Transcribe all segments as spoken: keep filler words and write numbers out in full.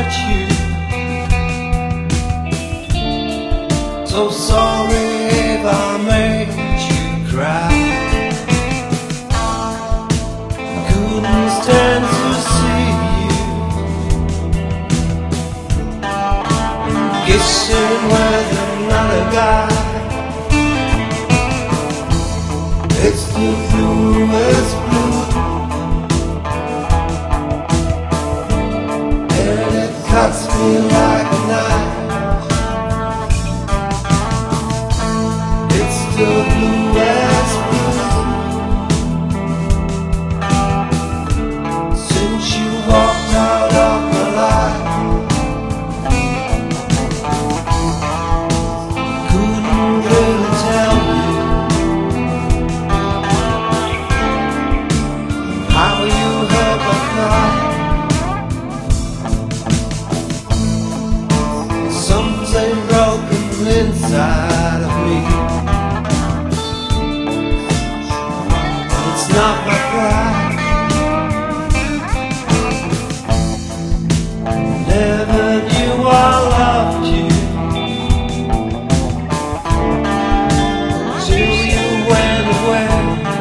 hurt you. So sorry if I made you cry. Couldn't stand to see you kissing with another guy. It's the bluest blue, and it cuts me like a knife. It's the bluest blue since you walked out of my life. Couldn't really tell you how you hurt my pride. Something broken inside of me. It's not my pride. Never knew I loved you till you went away.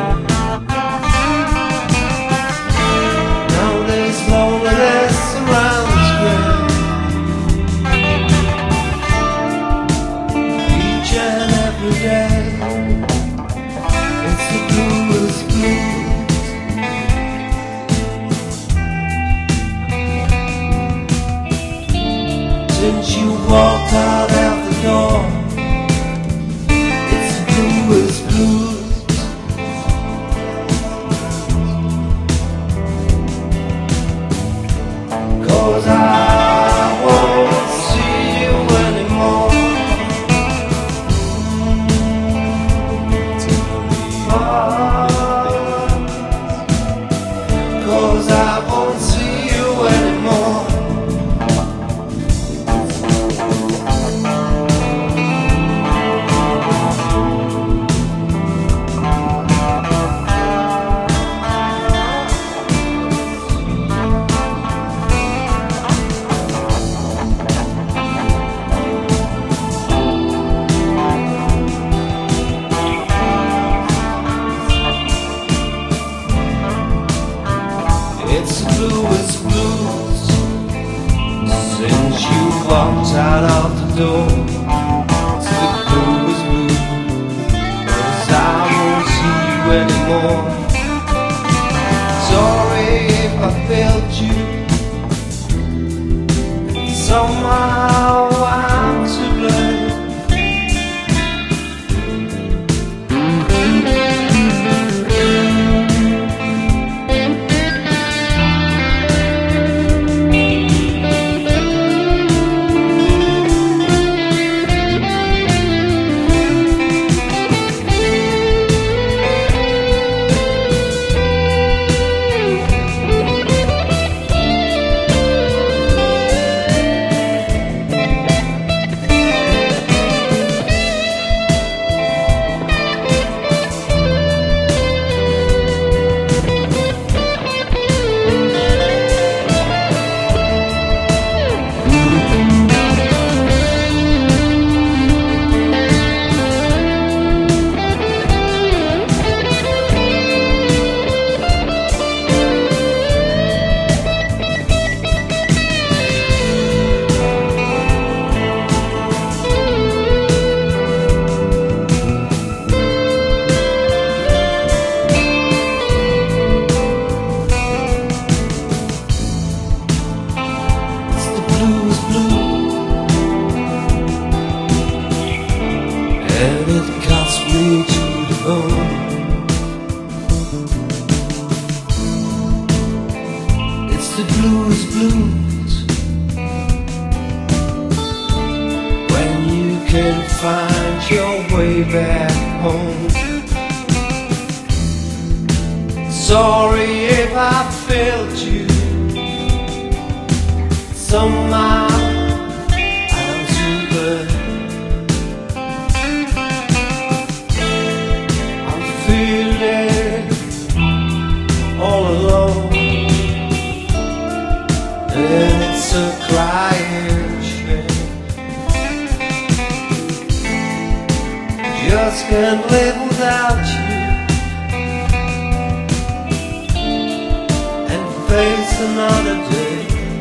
Now there's loneliness around this grave. Each and every day, it's the bluest blues. Since you walked out of the door, it's the bluest blues. Cause I won't see you anymore. Cause I won't see you anymore. It's the bluest blues since you walked out of the door. It's the bluest blues, 'cause I won't see you anymore. Sorry if I failed you. Somehow I'm to blame. And it cuts me to the bone. It's the blues blues when you can find your way back home. Sorry if I failed you. Somehow I'm too good. All alone, and it's It's a crying shame. Just can't live without you and face another day.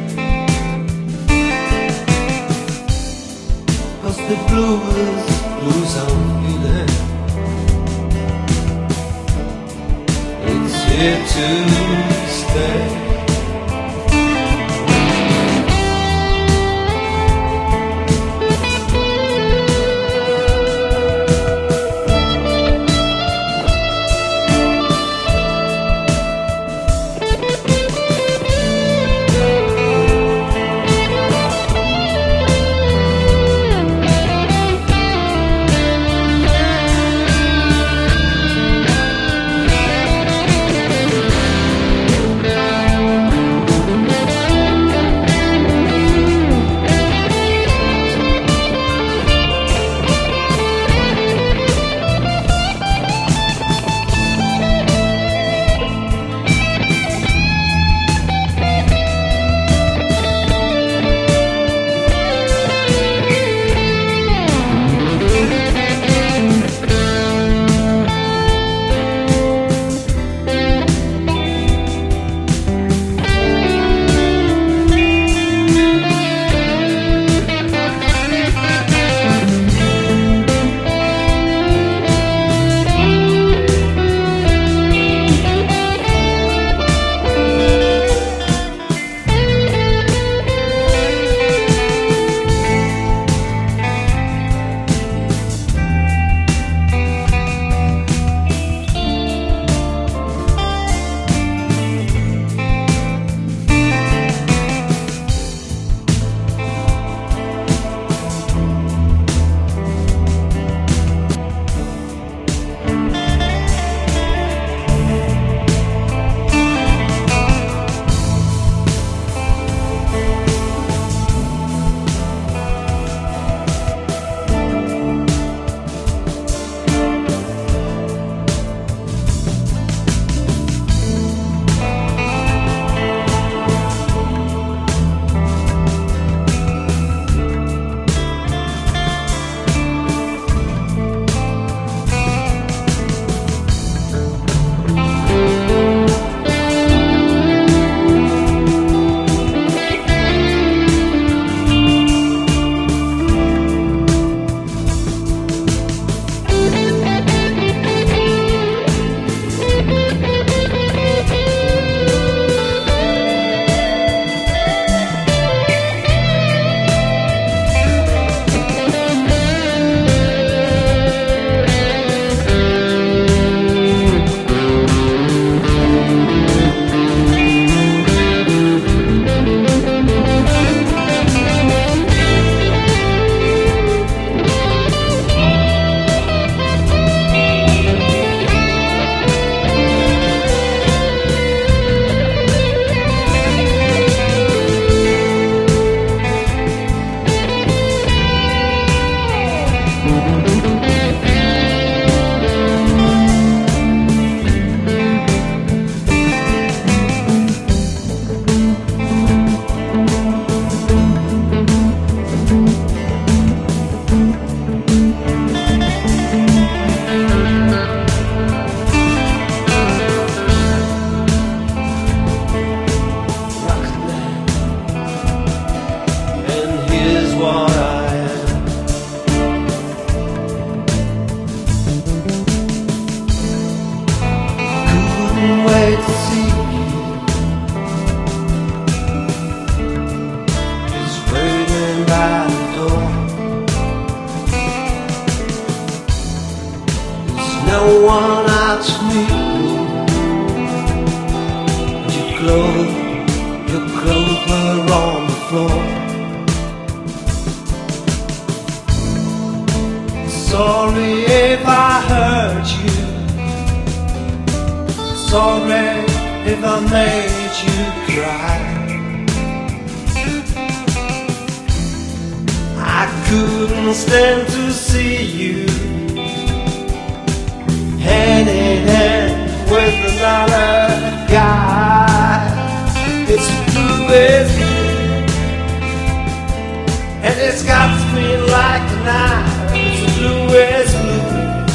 'Cause the blues, blues I'm feeling, it's here to stay. No one out to meet me, and your clothes, your clothes were on the floor. Sorry if I hurt you, sorry if I made you cry. I couldn't stand to see you hand in hand with another guy. It's blue as and it's got me like a knife. It's blue as blue.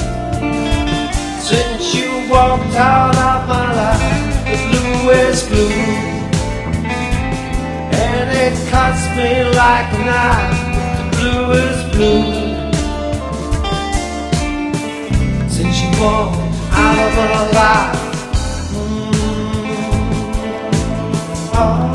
Since you walked out of my life, the blue is blue, and it cuts me like a knife. The blue is blue. Since you walked out of my life, mm-hmm. Oh.